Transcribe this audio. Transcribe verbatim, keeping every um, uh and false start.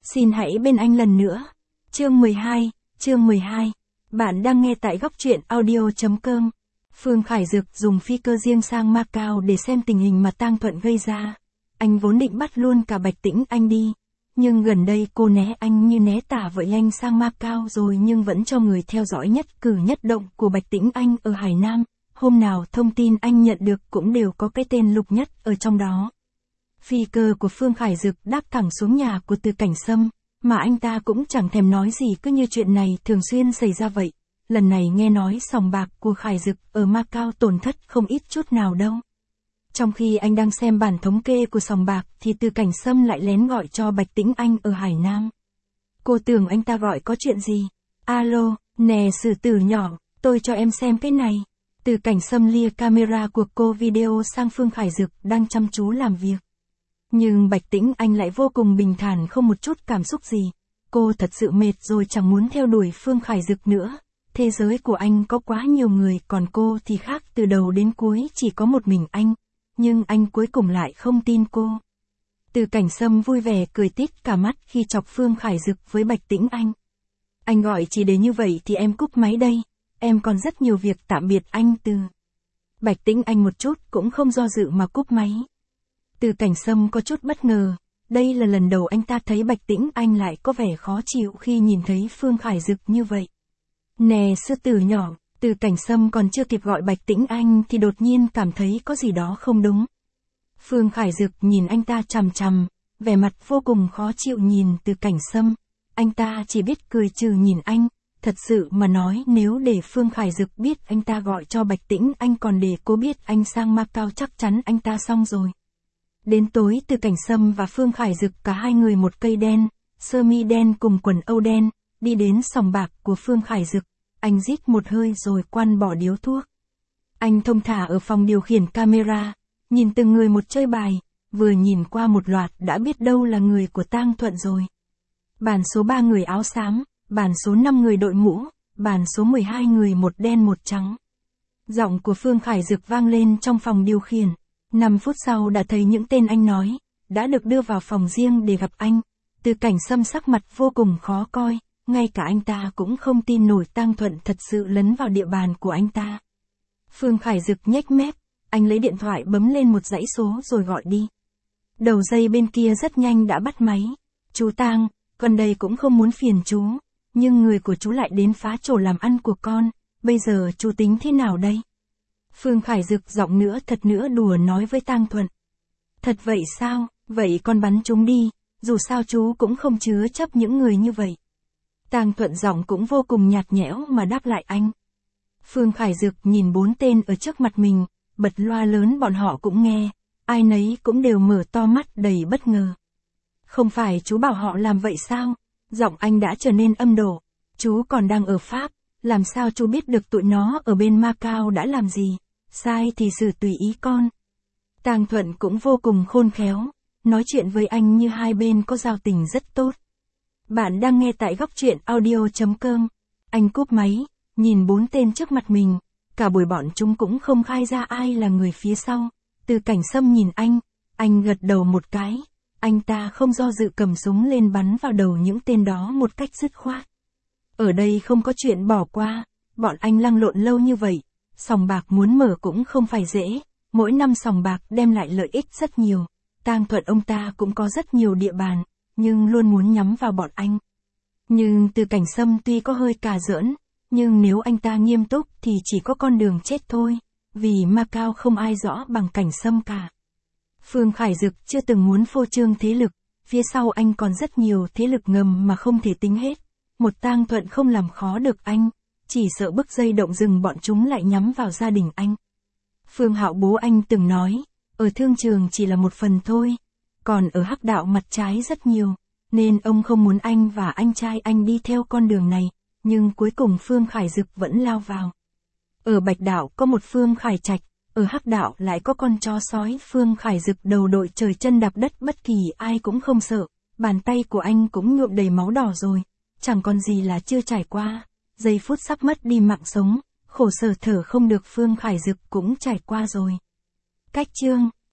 Xin hãy bên anh lần nữa. Chương mười hai, chương mười hai. Bạn đang nghe tại góc truyện audio chấm com. Phương Khải Dực dùng phi cơ riêng sang Macau để xem tình hình mà Tang Thuận gây ra. Anh vốn định bắt luôn cả Bạch Tĩnh Anh đi. Nhưng gần đây cô né anh như né tả vậy, anh sang Macau rồi nhưng vẫn cho người theo dõi nhất cử nhất động của Bạch Tĩnh Anh ở Hải Nam. Hôm nào thông tin anh nhận được cũng đều có cái tên Lục Nhất ở trong đó. Phi cơ của Phương Khải Dực đáp thẳng xuống nhà của Từ Cảnh Sâm, mà anh ta cũng chẳng thèm nói gì, cứ như chuyện này thường xuyên xảy ra vậy. Lần này nghe nói sòng bạc của Khải Dực ở Macau tổn thất không ít chút nào đâu. Trong khi anh đang xem bản thống kê của sòng bạc thì Từ Cảnh Sâm lại lén gọi cho Bạch Tĩnh Anh ở Hải Nam. Cô tưởng anh ta gọi có chuyện gì. Alo, nè sử tử nhỏ, tôi cho em xem cái này. Từ Cảnh Sâm lia camera của cô video sang Phương Khải Dực đang chăm chú làm việc. Nhưng Bạch Tĩnh Anh lại vô cùng bình thản, không một chút cảm xúc gì. Cô thật sự mệt rồi, chẳng muốn theo đuổi Phương Khải Dực nữa. Thế giới của anh có quá nhiều người, còn cô thì khác, từ đầu đến cuối chỉ có một mình anh. Nhưng anh cuối cùng lại không tin cô. Từ Cảnh Sâm vui vẻ cười tít cả mắt khi chọc Phương Khải Dực với Bạch Tĩnh Anh. Anh gọi chỉ để như vậy thì em cúp máy đây. Em còn rất nhiều việc, tạm biệt anh Từ. Bạch Tĩnh Anh một chút cũng không do dự mà cúp máy. Từ Cảnh Sâm có chút bất ngờ. Đây là lần đầu anh ta thấy Bạch Tĩnh Anh lại có vẻ khó chịu khi nhìn thấy Phương Khải Dực như vậy. Nè sư tử nhỏ, Từ Cảnh Sâm còn chưa kịp gọi Bạch Tĩnh Anh thì đột nhiên cảm thấy có gì đó không đúng. Phương Khải Dực nhìn anh ta chằm chằm, vẻ mặt vô cùng khó chịu nhìn Từ Cảnh Sâm. Anh ta chỉ biết cười trừ nhìn anh. Thật sự mà nói, nếu để Phương Khải Dực biết anh ta gọi cho Bạch Tĩnh Anh, còn để cô biết anh sang Macau, chắc chắn anh ta xong rồi. Đến tối, Từ Cảnh Sâm và Phương Khải Dực, cả hai người một cây đen, sơ mi đen cùng quần âu đen, đi đến sòng bạc của Phương Khải Dực. Anh rít một hơi rồi quăn bỏ điếu thuốc. Anh thông thả ở phòng điều khiển camera, nhìn từng người một chơi bài, vừa nhìn qua một loạt đã biết đâu là người của Tang Thuận rồi. Bàn số ba người áo xám, bàn số năm người đội mũ, bàn số mười hai người một đen một trắng. Giọng của Phương Khải Dực vang lên trong phòng điều khiển. năm phút sau đã thấy những tên anh nói, đã được đưa vào phòng riêng để gặp anh. Từ Cảnh Sâm sắc mặt vô cùng khó coi, ngay cả anh ta cũng không tin nổi Tang Thuận thật sự lấn vào địa bàn của anh ta. Phương Khải Dực nhếch mép, anh lấy điện thoại bấm lên một dãy số rồi gọi đi. Đầu dây bên kia rất nhanh đã bắt máy. Chú Tang, gần đây cũng không muốn phiền chú, nhưng người của chú lại đến phá chỗ làm ăn của con, bây giờ chú tính thế nào đây? Phương Khải Dực giọng nữa thật nữa đùa nói với Tang Thuận. Thật vậy sao, vậy con bắn chúng đi, dù sao chú cũng không chứa chấp những người như vậy. Tang Thuận giọng cũng vô cùng nhạt nhẽo mà đáp lại anh. Phương Khải Dực nhìn bốn tên ở trước mặt mình, bật loa lớn bọn họ cũng nghe, ai nấy cũng đều mở to mắt đầy bất ngờ. Không phải chú bảo họ làm vậy sao? Giọng anh đã trở nên âm độ. Chú còn đang ở Pháp, làm sao chú biết được tụi nó ở bên Macau đã làm gì? Sai thì xử tùy ý con. Tang Thuận cũng vô cùng khôn khéo, nói chuyện với anh như hai bên có giao tình rất tốt. Bạn đang nghe tại góc truyện audio chấm com. Anh cúp máy, nhìn bốn tên trước mặt mình, cả buổi bọn chúng cũng không khai ra ai là người phía sau. Từ Cảnh Sâm nhìn anh, anh gật đầu một cái, anh ta không do dự cầm súng lên bắn vào đầu những tên đó một cách dứt khoát. Ở đây không có chuyện bỏ qua, bọn anh lăn lộn lâu như vậy, sòng bạc muốn mở cũng không phải dễ, mỗi năm sòng bạc đem lại lợi ích rất nhiều. Tang Thuận ông ta cũng có rất nhiều địa bàn, nhưng luôn muốn nhắm vào bọn anh. Nhưng Từ Cảnh Sâm tuy có hơi cà giỡn, nhưng nếu anh ta nghiêm túc thì chỉ có con đường chết thôi, vì Macau không ai rõ bằng Cảnh Sâm cả. Phương Khải Dực chưa từng muốn phô trương thế lực, phía sau anh còn rất nhiều thế lực ngầm mà không thể tính hết. Một Tang Thuận không làm khó được anh, chỉ sợ bức dây động rừng bọn chúng lại nhắm vào gia đình anh. Phương Hạo bố anh từng nói, ở thương trường chỉ là một phần thôi, còn ở hắc đạo mặt trái rất nhiều, nên ông không muốn anh và anh trai anh đi theo con đường này, nhưng cuối cùng Phương Khải Dực vẫn lao vào. Ở Bạch đạo có một Phương Khải Trạch, ở hắc đạo lại có con chó sói Phương Khải Dực đầu đội trời chân đạp đất, bất kỳ ai cũng không sợ, bàn tay của anh cũng nhuộm đầy máu đỏ rồi, chẳng còn gì là chưa trải qua, giây phút sắp mất đi mạng sống, khổ sở thở không được Phương Khải Dực cũng trải qua rồi. Cách chương